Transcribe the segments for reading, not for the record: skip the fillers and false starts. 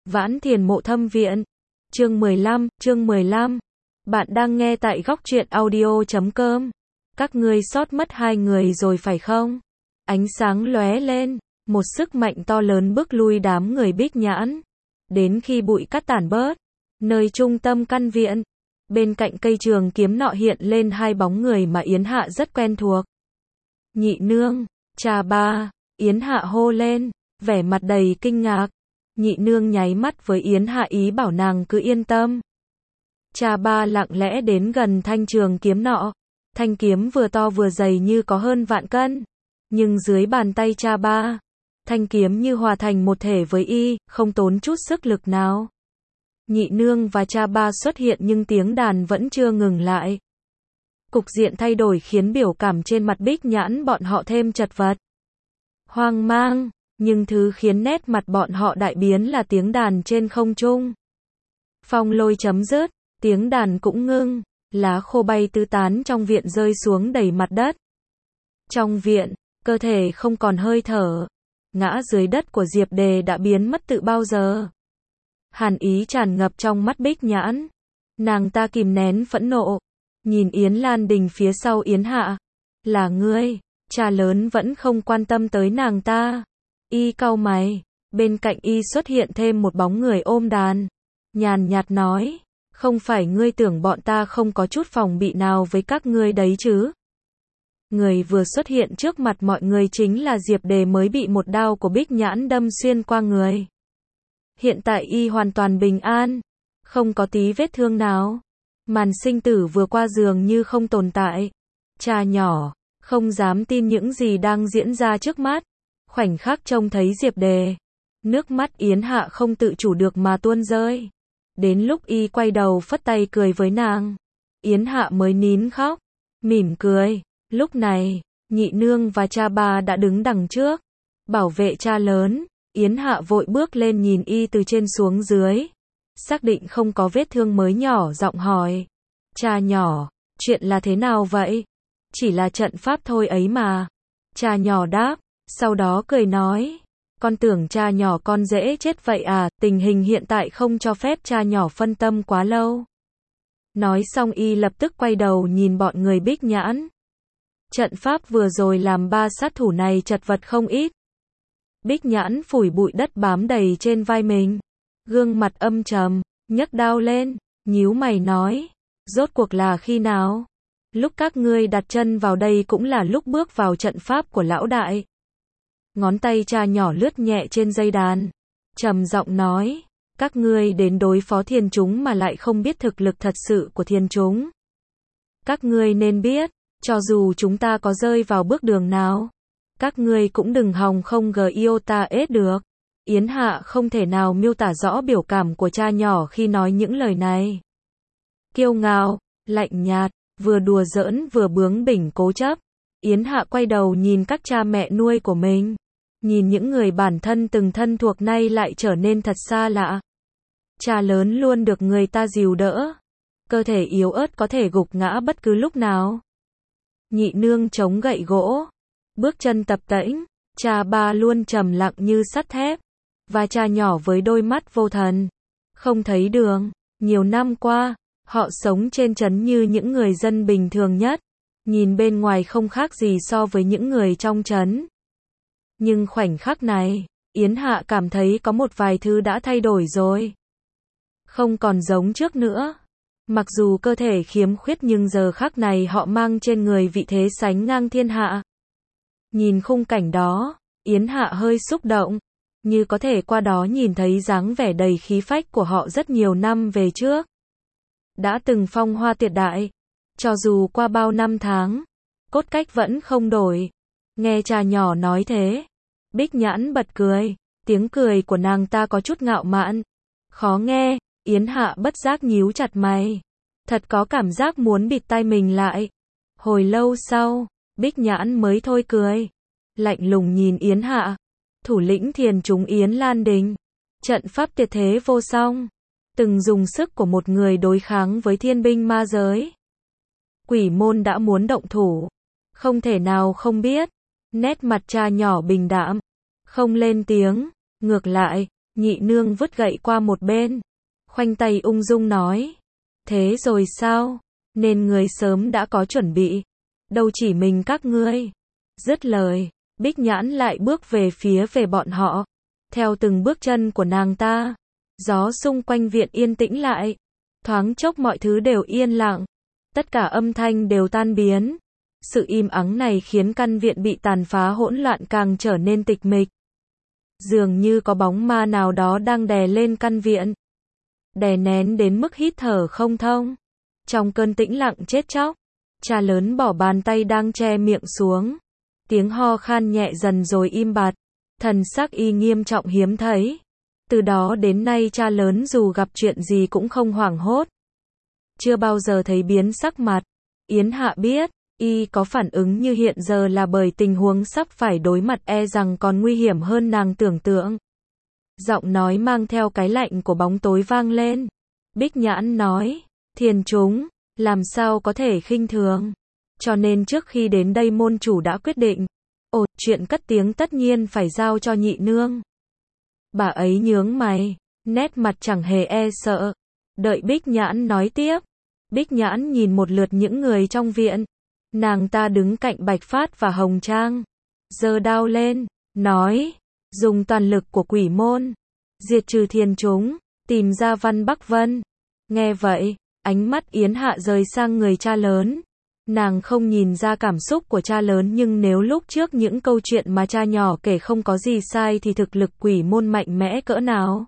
Vãn Thiền Mộ Thâm Viện. Chương 15. Bạn đang nghe tại góc truyện audio.com. Các ngươi sót mất 2 người rồi phải không? Ánh sáng lóe lên, một sức mạnh to lớn bức lui đám người Bích Nhãn. Đến khi bụi cát tản bớt, nơi trung tâm căn viện, bên cạnh cây trường kiếm nọ hiện lên 2 bóng người mà Yến Hạ rất quen thuộc. Nhị nương, Trà Ba, Yến Hạ hô lên, vẻ mặt đầy kinh ngạc. Nhị nương nháy mắt với Yến Hạ ý bảo nàng cứ yên tâm. Trà Ba lặng lẽ đến gần thanh trường kiếm nọ. Thanh kiếm vừa to vừa dày như có hơn vạn cân. Nhưng dưới bàn tay Trà Ba, thanh kiếm như hòa thành một thể với y, không tốn chút sức lực nào. Nhị nương và Trà Ba xuất hiện nhưng tiếng đàn vẫn chưa ngừng lại. Cục diện thay đổi khiến biểu cảm trên mặt Bích Nhãn bọn họ thêm chật vật. Hoang mang, nhưng thứ khiến nét mặt bọn họ đại biến là tiếng đàn trên không trung. Phong lôi chấm dứt, tiếng đàn cũng ngưng, lá khô bay tứ tán trong viện rơi xuống đầy mặt đất. Trong viện, cơ thể không còn hơi thở, ngã dưới đất của Diệp Đề đã biến mất từ bao giờ. Hàn ý tràn ngập trong mắt Bích Nhãn. Nàng ta kìm nén phẫn nộ, nhìn Yến Lan Đình phía sau Yến Hạ. Là ngươi? Cha lớn vẫn không quan tâm tới nàng ta. Y cau mày, bên cạnh y xuất hiện thêm một bóng người ôm đàn. Nhàn nhạt nói, không phải ngươi tưởng bọn ta không có chút phòng bị nào với các ngươi đấy chứ? Người vừa xuất hiện trước mặt mọi người chính là Diệp Đề mới bị một đao của Bích Nhãn đâm xuyên qua người. Hiện tại y hoàn toàn bình an, không có tí vết thương nào. Màn sinh tử vừa qua dường như không tồn tại. Cha nhỏ, không dám tin những gì đang diễn ra trước mắt. Khoảnh khắc trông thấy Diệp Đề, nước mắt Yến Hạ không tự chủ được mà tuôn rơi. Đến lúc y quay đầu phất tay cười với nàng, Yến Hạ mới nín khóc, mỉm cười. Lúc này, nhị nương và Trà Ba đã đứng đằng trước, bảo vệ cha lớn. Yến Hạ vội bước lên nhìn y từ trên xuống dưới, xác định không có vết thương mới nhỏ giọng hỏi, cha nhỏ, chuyện là thế nào vậy? Chỉ là trận pháp thôi ấy mà. Cha nhỏ đáp, sau đó cười nói, con tưởng cha nhỏ con dễ chết vậy à, tình hình hiện tại không cho phép cha nhỏ phân tâm quá lâu. Nói xong y lập tức quay đầu nhìn bọn người Bích Nhãn. Trận pháp vừa rồi làm 3 sát thủ này chật vật không ít. Bích Nhãn phủi bụi đất bám đầy trên vai mình, gương mặt âm trầm, nhấc đao lên, nhíu mày nói, rốt cuộc là khi nào? Lúc các ngươi đặt chân vào đây cũng là lúc bước vào trận pháp của lão đại. Ngón tay cha nhỏ lướt nhẹ trên dây đàn, trầm giọng nói, các ngươi đến đối phó thiên chúng mà lại không biết thực lực thật sự của thiên chúng. Các ngươi nên biết, cho dù chúng ta có rơi vào bước đường nào, các ngươi cũng đừng hòng không iota ết được. Yến Hạ không thể nào miêu tả rõ biểu cảm của cha nhỏ khi nói những lời này. Kiêu ngạo, lạnh nhạt, vừa đùa giỡn vừa bướng bỉnh cố chấp. Yến Hạ quay đầu nhìn các cha mẹ nuôi của mình, nhìn những người bản thân từng thân thuộc nay lại trở nên thật xa lạ. Cha lớn luôn được người ta dìu đỡ, cơ thể yếu ớt có thể gục ngã bất cứ lúc nào. Nhị nương chống gậy gỗ, bước chân tập tễnh. Trà Ba luôn trầm lặng như sắt thép, và cha nhỏ với đôi mắt vô thần, không thấy đường. Nhiều năm qua, họ sống trên trấn như những người dân bình thường nhất, nhìn bên ngoài không khác gì so với những người trong trấn. Nhưng khoảnh khắc này, Yến Hạ cảm thấy có một vài thứ đã thay đổi rồi. Không còn giống trước nữa. Mặc dù cơ thể khiếm khuyết nhưng giờ khắc này họ mang trên người vị thế sánh ngang thiên hạ. Nhìn khung cảnh đó, Yến Hạ hơi xúc động, như có thể qua đó nhìn thấy dáng vẻ đầy khí phách của họ rất nhiều năm về trước. Đã từng phong hoa tuyệt đại, cho dù qua bao năm tháng, cốt cách vẫn không đổi. Nghe cha nhỏ nói thế, Bích Nhãn bật cười, tiếng cười của nàng ta có chút ngạo mạn, khó nghe. Yến Hạ bất giác nhíu chặt mày, thật có cảm giác muốn bịt tai mình lại. Hồi lâu sau, Bích Nhãn mới thôi cười, lạnh lùng nhìn Yến Hạ, thủ lĩnh thiền chúng Yến Lan Đình, trận pháp tuyệt thế vô song, từng dùng sức của một người đối kháng với thiên binh ma giới. Quỷ môn đã muốn động thủ, không thể nào không biết. Nét mặt cha nhỏ bình đạm, không lên tiếng, ngược lại, Nhị nương vứt gậy qua một bên, khoanh tay ung dung nói. Thế rồi sao? Nên người sớm đã có chuẩn bị. Đâu chỉ mình các ngươi. Dứt lời, Bích Nhãn lại bước về phía về bọn họ. Theo từng bước chân của nàng ta, gió xung quanh viện yên tĩnh lại. Thoáng chốc mọi thứ đều yên lặng. Tất cả âm thanh đều tan biến. Sự im ắng này khiến căn viện bị tàn phá hỗn loạn càng trở nên tịch mịch. Dường như có bóng ma nào đó đang đè lên căn viện. Đè nén đến mức hít thở không thông. Trong cơn tĩnh lặng chết chóc, cha lớn bỏ bàn tay đang che miệng xuống. Tiếng ho khan nhẹ dần rồi im bặt. Thần sắc y nghiêm trọng hiếm thấy. Từ đó đến nay cha lớn dù gặp chuyện gì cũng không hoảng hốt. Chưa bao giờ thấy biến sắc mặt. Yến Hạ biết, y có phản ứng như hiện giờ là bởi tình huống sắp phải đối mặt e rằng còn nguy hiểm hơn nàng tưởng tượng. Giọng nói mang theo cái lạnh của bóng tối vang lên. Bích Nhãn nói, Thiền chúng, làm sao có thể khinh thường. Cho nên trước khi đến đây môn chủ đã quyết định. Chuyện cất tiếng tất nhiên phải giao cho nhị nương. Bà ấy nhướng mày, nét mặt chẳng hề e sợ. Đợi Bích Nhãn nói tiếp. Bích Nhãn nhìn một lượt những người trong viện. Nàng ta đứng cạnh Bạch Phát và Hồng Trang. Giơ đao lên, nói, dùng toàn lực của quỷ môn, diệt trừ thiên chúng, tìm ra Văn Bắc Vân. Nghe vậy, ánh mắt Yến Hạ rời sang người cha lớn. Nàng không nhìn ra cảm xúc của cha lớn, nhưng nếu lúc trước những câu chuyện mà cha nhỏ kể không có gì sai thì thực lực quỷ môn mạnh mẽ cỡ nào.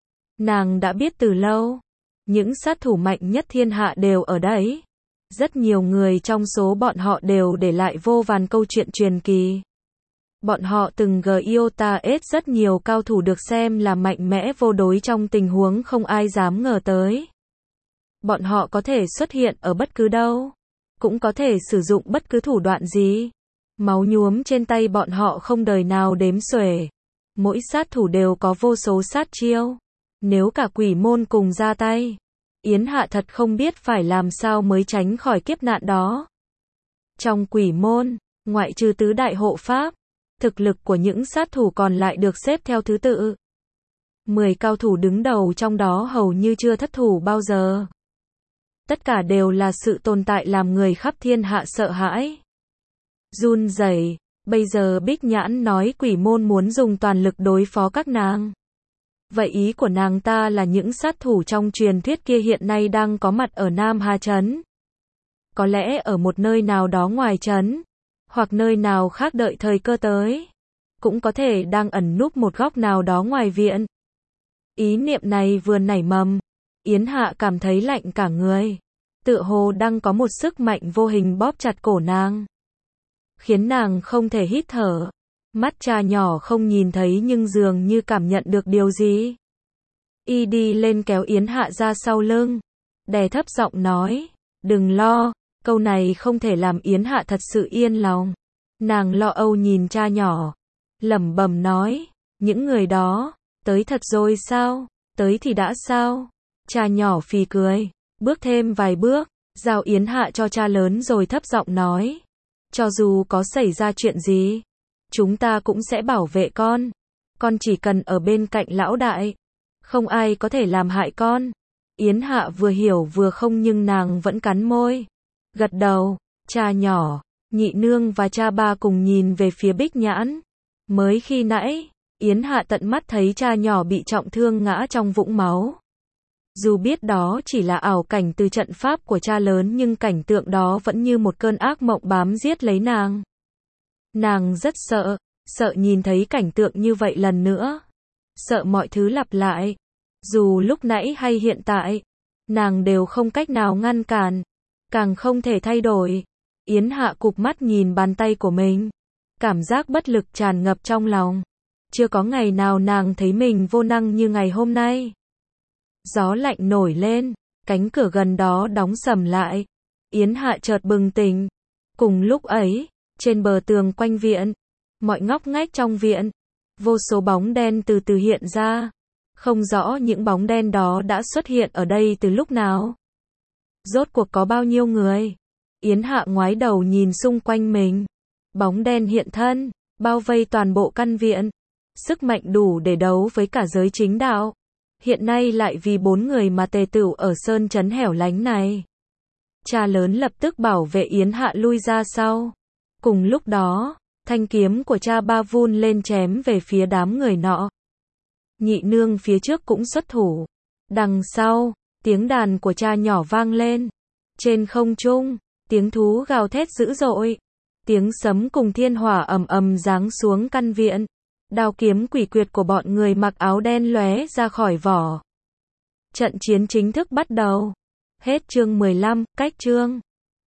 Nàng đã biết từ lâu. Những sát thủ mạnh nhất thiên hạ đều ở đấy. Rất nhiều người trong số bọn họ đều để lại vô vàn câu chuyện truyền kỳ. Bọn họ từng giota rất nhiều cao thủ được xem là mạnh mẽ vô đối trong tình huống không ai dám ngờ tới. Bọn họ có thể xuất hiện ở bất cứ đâu, cũng có thể sử dụng bất cứ thủ đoạn gì. Máu nhuốm trên tay bọn họ không đời nào đếm xuể. Mỗi sát thủ đều có vô số sát chiêu. Nếu cả quỷ môn cùng ra tay, Yến Hạ thật không biết phải làm sao mới tránh khỏi kiếp nạn đó. Trong quỷ môn, ngoại trừ tứ đại hộ pháp, thực lực của những sát thủ còn lại được xếp theo thứ tự. 10 cao thủ đứng đầu trong đó hầu như chưa thất thủ bao giờ. Tất cả đều là sự tồn tại làm người khắp thiên hạ sợ hãi. Run rẩy, bây giờ Bích Nhãn nói quỷ môn muốn dùng toàn lực đối phó các nàng. Vậy ý của nàng ta là những sát thủ trong truyền thuyết kia hiện nay đang có mặt ở Nam Hà Trấn. Có lẽ ở một nơi nào đó ngoài trấn, hoặc nơi nào khác đợi thời cơ tới. Cũng có thể đang ẩn núp một góc nào đó ngoài viện. Ý niệm này vừa nảy mầm, Yến Hạ cảm thấy lạnh cả người. Tựa hồ đang có một sức mạnh vô hình bóp chặt cổ nàng, khiến nàng không thể hít thở. Mắt cha nhỏ không nhìn thấy nhưng dường như cảm nhận được điều gì. Y đi lên kéo Yến Hạ ra sau lưng, đè thấp giọng nói, đừng lo. Câu này không thể làm Yến Hạ thật sự yên lòng. Nàng lo âu nhìn cha nhỏ, lẩm bẩm nói, những người đó, tới thật rồi sao? Tới thì đã sao? Cha nhỏ phì cười, bước thêm vài bước, giao Yến Hạ cho cha lớn rồi thấp giọng nói, cho dù có xảy ra chuyện gì, chúng ta cũng sẽ bảo vệ con. Con chỉ cần ở bên cạnh lão đại, không ai có thể làm hại con. Yến Hạ vừa hiểu vừa không nhưng nàng vẫn cắn môi, gật đầu. Cha nhỏ, nhị nương và cha ba cùng nhìn về phía Bích Nhãn. Mới khi nãy, Yến Hạ tận mắt thấy cha nhỏ bị trọng thương ngã trong vũng máu. Dù biết đó chỉ là ảo cảnh từ trận pháp của cha lớn nhưng cảnh tượng đó vẫn như một cơn ác mộng bám giết lấy nàng. Nàng rất sợ, sợ nhìn thấy cảnh tượng như vậy lần nữa. Sợ mọi thứ lặp lại. Dù lúc nãy hay hiện tại, nàng đều không cách nào ngăn cản, càng không thể thay đổi. Yến Hạ cụp mắt nhìn bàn tay của mình. Cảm giác bất lực tràn ngập trong lòng. Chưa có ngày nào nàng thấy mình vô năng như ngày hôm nay. Gió lạnh nổi lên, cánh cửa gần đó đóng sầm lại. Yến Hạ chợt bừng tỉnh. Cùng lúc ấy, trên bờ tường quanh viện, mọi ngóc ngách trong viện, vô số bóng đen từ từ hiện ra. Không rõ những bóng đen đó đã xuất hiện ở đây từ lúc nào. Rốt cuộc có bao nhiêu người? Yến Hạ ngoái đầu nhìn xung quanh mình. Bóng đen hiện thân, bao vây toàn bộ căn viện. sức mạnh đủ để đấu với cả giới chính đạo. Hiện nay lại vì 4 người mà tề tựu ở sơn trấn hẻo lánh này. Cha lớn lập tức bảo vệ Yến Hạ lui ra sau. Cùng lúc đó, thanh kiếm của cha ba vun lên chém về phía đám người nọ. Nhị nương phía trước cũng xuất thủ. Đằng sau, tiếng đàn của cha nhỏ vang lên. Trên không trung, tiếng thú gào thét dữ dội. Tiếng sấm cùng thiên hỏa ầm ầm giáng xuống căn viện. Đao kiếm quỷ quyệt của bọn người mặc áo đen lóe ra khỏi vỏ. Trận chiến chính thức bắt đầu. Hết chương 15, cách chương